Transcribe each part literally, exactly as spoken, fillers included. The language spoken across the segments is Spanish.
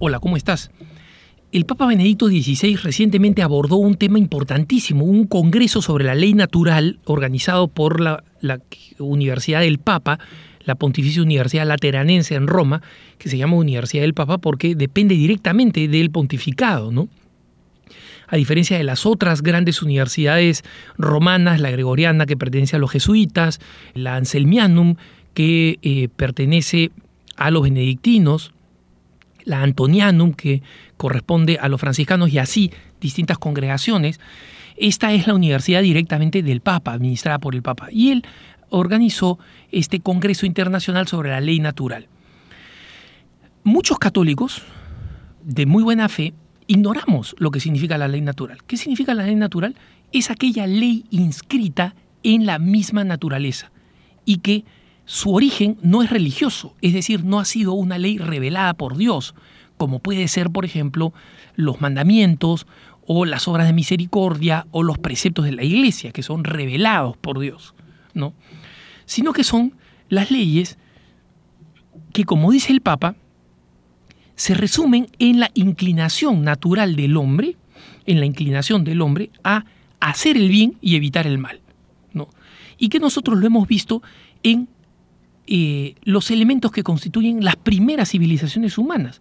Hola, ¿cómo estás? El Papa Benedicto dieciséis recientemente abordó un tema importantísimo, un congreso sobre la ley natural organizado por la, la Universidad del Papa, la Pontificia Universidad Lateranense en Roma, que se llama Universidad del Papa porque depende directamente del pontificado, ¿no? A diferencia de las otras grandes universidades romanas, la Gregoriana, que pertenece a los jesuitas, la Anselmianum, que eh, pertenece a los benedictinos, la Antonianum, que corresponde a los franciscanos, y así distintas congregaciones. Esta es la universidad directamente del Papa, administrada por el Papa, y él organizó este Congreso Internacional sobre la Ley Natural. Muchos católicos de muy buena fe ignoramos lo que significa la ley natural. ¿Qué significa la ley natural? Es aquella ley inscrita en la misma naturaleza y que su origen no es religioso, es decir, no ha sido una ley revelada por Dios, como puede ser, por ejemplo, los mandamientos o las obras de misericordia o los preceptos de la Iglesia, que son revelados por Dios, ¿no? Sino que son las leyes que, como dice el Papa, se resumen en la inclinación natural del hombre, en la inclinación del hombre a hacer el bien y evitar el mal, ¿no? Y que nosotros lo hemos visto en eh, los elementos que constituyen las primeras civilizaciones humanas,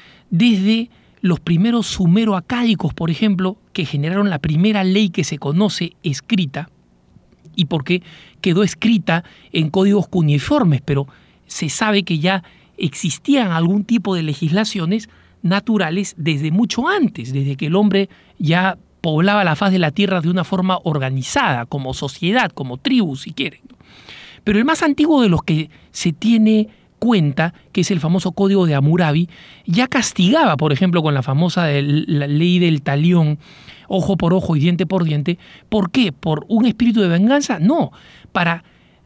desde los primeros sumero-acádicos, por ejemplo, que generaron la primera ley que se conoce escrita, y porque quedó escrita en códigos cuneiformes, pero se sabe que ya existían algún tipo de legislaciones naturales desde mucho antes, desde que el hombre ya poblaba la faz de la tierra de una forma organizada, como sociedad, como tribu, si quieren. Pero el más antiguo de los que se tiene cuenta, que es el famoso Código de Hammurabi, ya castigaba, por ejemplo, con la famosa del, la ley del talión, ojo por ojo y diente por diente. ¿Por qué? ¿Por un espíritu de venganza? No, para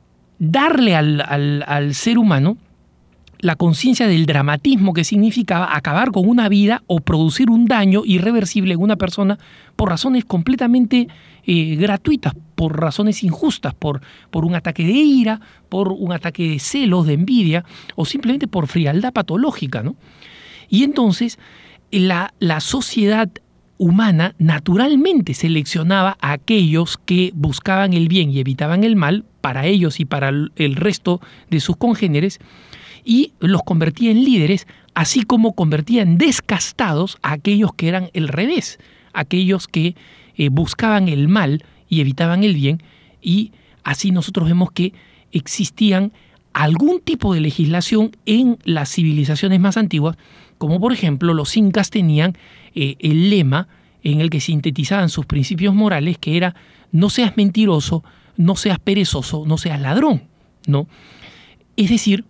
darle al, al, al ser humano la conciencia del dramatismo que significaba acabar con una vida o producir un daño irreversible en una persona por razones completamente eh, gratuitas, por razones injustas, por, por un ataque de ira, por un ataque de celos, de envidia, o simplemente por frialdad patológica, ¿no? Y entonces la, la sociedad humana naturalmente seleccionaba a aquellos que buscaban el bien y evitaban el mal para ellos y para el resto de sus congéneres, y los convertía en líderes, así como convertía en descastados a aquellos que eran el revés, aquellos que eh, buscaban el mal y evitaban el bien, y así nosotros vemos que existían algún tipo de legislación en las civilizaciones más antiguas, como por ejemplo los incas tenían eh, el lema en el que sintetizaban sus principios morales, que era: no seas mentiroso, no seas perezoso, no seas ladrón, ¿no? Es decir,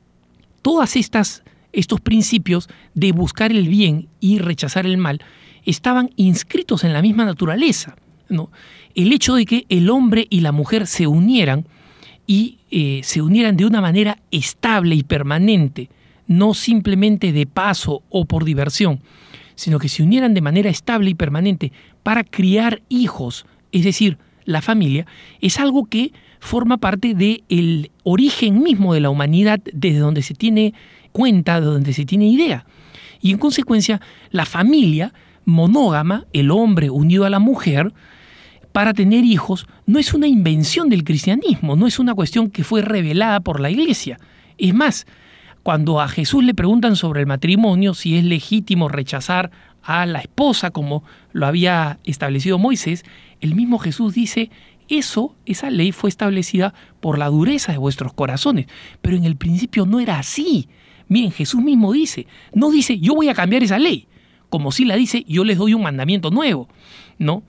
todas estas estos principios de buscar el bien y rechazar el mal estaban inscritos en la misma naturaleza, ¿no? El hecho de que el hombre y la mujer se unieran y eh, se unieran de una manera estable y permanente, no simplemente de paso o por diversión, sino que se unieran de manera estable y permanente para criar hijos, es decir, la familia, es algo que forma parte del origen mismo de la humanidad, desde donde se tiene cuenta, de donde se tiene idea. Y en consecuencia, la familia monógama, el hombre unido a la mujer, para tener hijos, no es una invención del cristianismo, no es una cuestión que fue revelada por la Iglesia. Es más, cuando a Jesús le preguntan sobre el matrimonio, si es legítimo rechazar a la esposa como lo había establecido Moisés, el mismo Jesús dice: Eso, esa ley fue establecida por la dureza de vuestros corazones, pero en el principio no era así. Miren, Jesús mismo dice, no dice yo voy a cambiar esa ley, como si la dice yo les doy un mandamiento nuevo, ¿no?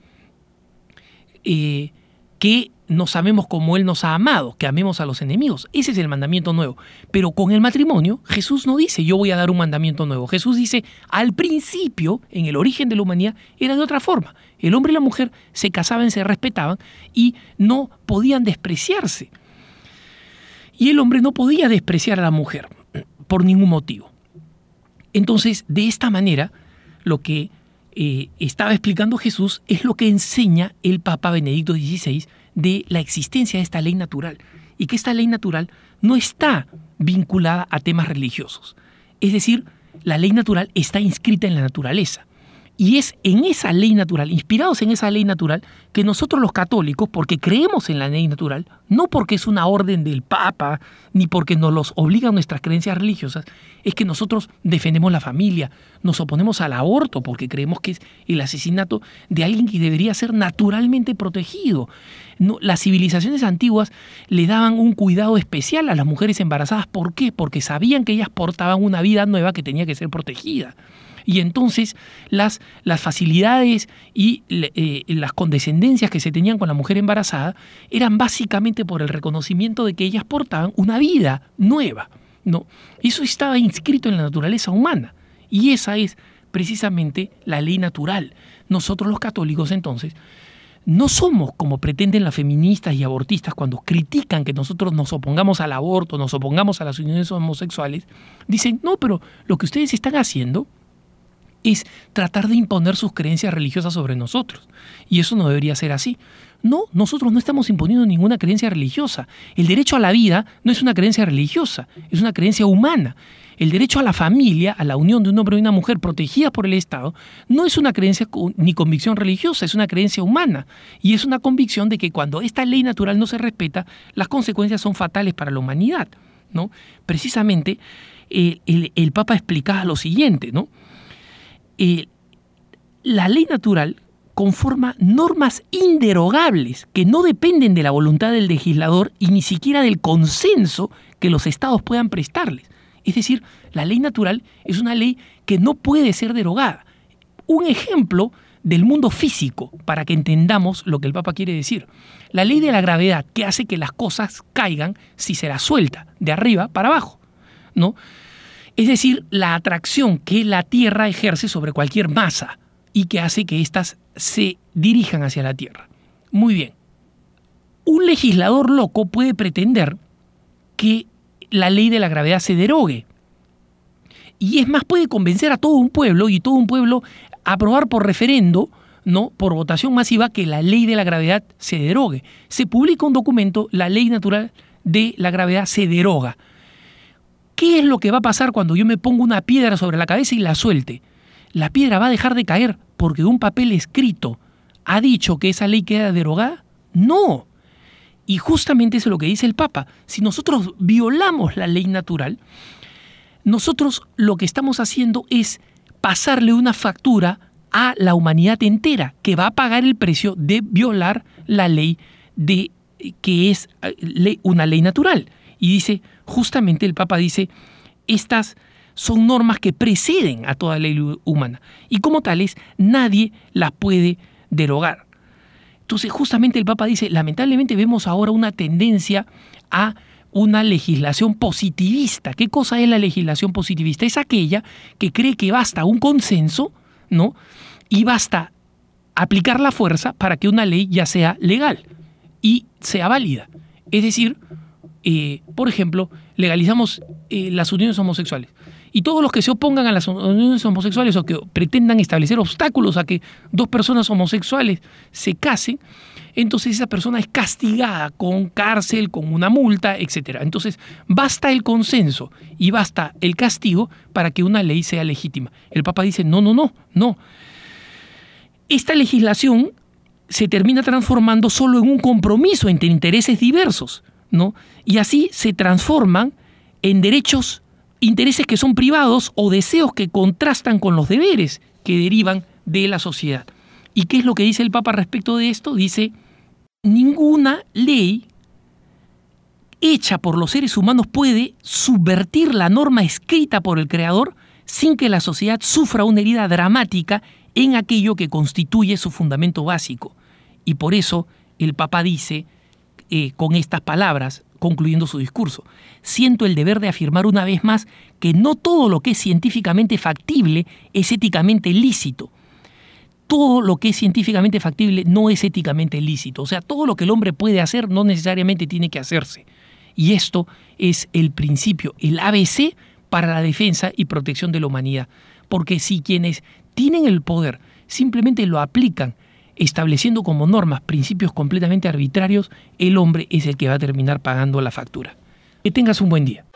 Eh, que nos amemos como Él nos ha amado, que amemos a los enemigos. Ese es el mandamiento nuevo. Pero con el matrimonio, Jesús no dice yo voy a dar un mandamiento nuevo. Jesús dice, al principio, en el origen de la humanidad, era de otra forma. El hombre y la mujer se casaban, se respetaban y no podían despreciarse. Y el hombre no podía despreciar a la mujer por ningún motivo. Entonces, de esta manera, lo que eh, estaba explicando Jesús es lo que enseña el Papa Benedicto dieciséis de la existencia de esta ley natural, y que esta ley natural no está vinculada a temas religiosos. Es decir, la ley natural está inscrita en la naturaleza. Y es en esa ley natural, inspirados en esa ley natural, que nosotros los católicos, porque creemos en la ley natural, no porque es una orden del Papa, ni porque nos los obligan nuestras creencias religiosas, es que nosotros defendemos la familia, nos oponemos al aborto, porque creemos que es el asesinato de alguien que debería ser naturalmente protegido. No, las civilizaciones antiguas le daban un cuidado especial a las mujeres embarazadas. ¿Por qué? Porque sabían que ellas portaban una vida nueva que tenía que ser protegida. Y entonces las, las facilidades y eh, las condescendencias que se tenían con la mujer embarazada eran básicamente por el reconocimiento de que ellas portaban una vida nueva, ¿no? Eso estaba inscrito en la naturaleza humana y esa es precisamente la ley natural. Nosotros los católicos entonces no somos como pretenden las feministas y abortistas cuando critican que nosotros nos opongamos al aborto, nos opongamos a las uniones homosexuales. Dicen, no, pero lo que ustedes están haciendo es tratar de imponer sus creencias religiosas sobre nosotros. Y eso no debería ser así. No, nosotros no estamos imponiendo ninguna creencia religiosa. El derecho a la vida no es una creencia religiosa, es una creencia humana. El derecho a la familia, a la unión de un hombre y una mujer protegida por el Estado, no es una creencia ni convicción religiosa, es una creencia humana. Y es una convicción de que cuando esta ley natural no se respeta, las consecuencias son fatales para la humanidad, ¿no? Precisamente, eh, el, el Papa explicaba lo siguiente, ¿no? Eh, la ley natural conforma normas inderogables que no dependen de la voluntad del legislador y ni siquiera del consenso que los estados puedan prestarles. Es decir, la ley natural es una ley que no puede ser derogada. Un ejemplo del mundo físico para que entendamos lo que el Papa quiere decir. La ley de la gravedad que hace que las cosas caigan si se las suelta de arriba para abajo, ¿no? Es decir, la atracción que la Tierra ejerce sobre cualquier masa y que hace que éstas se dirijan hacia la Tierra. Muy bien. Un legislador loco puede pretender que la ley de la gravedad se derogue. Y es más, puede convencer a todo un pueblo y todo un pueblo aprobar por referendo, ¿no?, por votación masiva, que la ley de la gravedad se derogue. Se publica un documento, la ley natural de la gravedad se deroga. ¿Qué es lo que va a pasar cuando yo me pongo una piedra sobre la cabeza y la suelte? ¿La piedra va a dejar de caer porque un papel escrito ha dicho que esa ley queda derogada? No. Y justamente eso es lo que dice el Papa. Si nosotros violamos la ley natural, nosotros lo que estamos haciendo es pasarle una factura a la humanidad entera que va a pagar el precio de violar la ley de, que es una ley natural. Y dice, justamente el Papa dice, estas son normas que preceden a toda ley humana y como tales nadie las puede derogar. Entonces justamente el Papa dice, lamentablemente vemos ahora una tendencia a una legislación positivista. ¿Qué cosa es la legislación positivista? Es aquella que cree que basta un consenso, ¿no?, y basta aplicar la fuerza para que una ley ya sea legal y sea válida. Es decir, Eh, por ejemplo, legalizamos eh, las uniones homosexuales y todos los que se opongan a las uniones homosexuales o que pretendan establecer obstáculos a que dos personas homosexuales se casen, entonces esa persona es castigada con cárcel, con una multa, etcétera. Entonces basta el consenso y basta el castigo para que una ley sea legítima. El Papa dice, no, no, no, no. Esta legislación se termina transformando solo en un compromiso entre intereses diversos, ¿no? Y así se transforman en derechos, intereses que son privados o deseos que contrastan con los deberes que derivan de la sociedad. ¿Y qué es lo que dice el Papa respecto de esto? Dice, ninguna ley hecha por los seres humanos puede subvertir la norma escrita por el Creador sin que la sociedad sufra una herida dramática en aquello que constituye su fundamento básico. Y por eso el Papa dice, Eh, con estas palabras, concluyendo su discurso, siento el deber de afirmar una vez más que no todo lo que es científicamente factible es éticamente lícito. Todo lo que es científicamente factible no es éticamente lícito. O sea, todo lo que el hombre puede hacer no necesariamente tiene que hacerse. Y esto es el principio, el A B C para la defensa y protección de la humanidad. Porque si quienes tienen el poder simplemente lo aplican estableciendo como normas principios completamente arbitrarios, el hombre es el que va a terminar pagando la factura. Que tengas un buen día.